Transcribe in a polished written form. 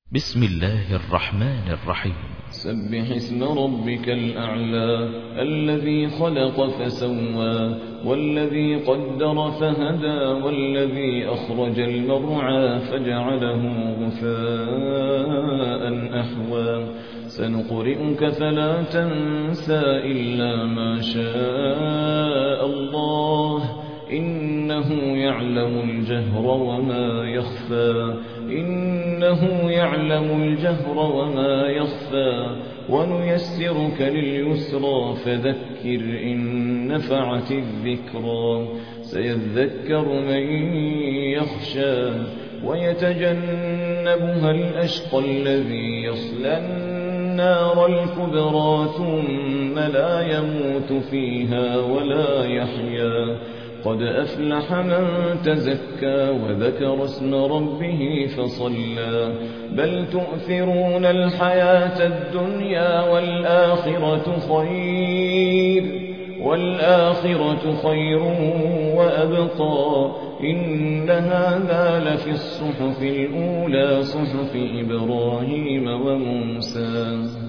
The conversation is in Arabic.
بسم الله الرحمن الرحيم. سبح اسم ربك الأعلى الذي خلق فسوى والذي قدر فهدى والذي أخرج المرعى فجعله غثاء أحوى سنقرئك فلا تنسى إلا ما شاء الله إنه يعلم الجهر وما يخفى ونيسرك لليسرى فذكر إن نفعت الذكرى سيذكر من يخشى ويتجنبها الأشقى الذي يصلى النار الكبرى ثم لا يموت فيها ولا يحيا قد أفلح من تزكى وذكر اسم ربه فصلى بل تؤثرون الحياة الدنيا والآخرة خير وأبقى إن هذا لفي الصحف الأولى صحف إبراهيم وموسى.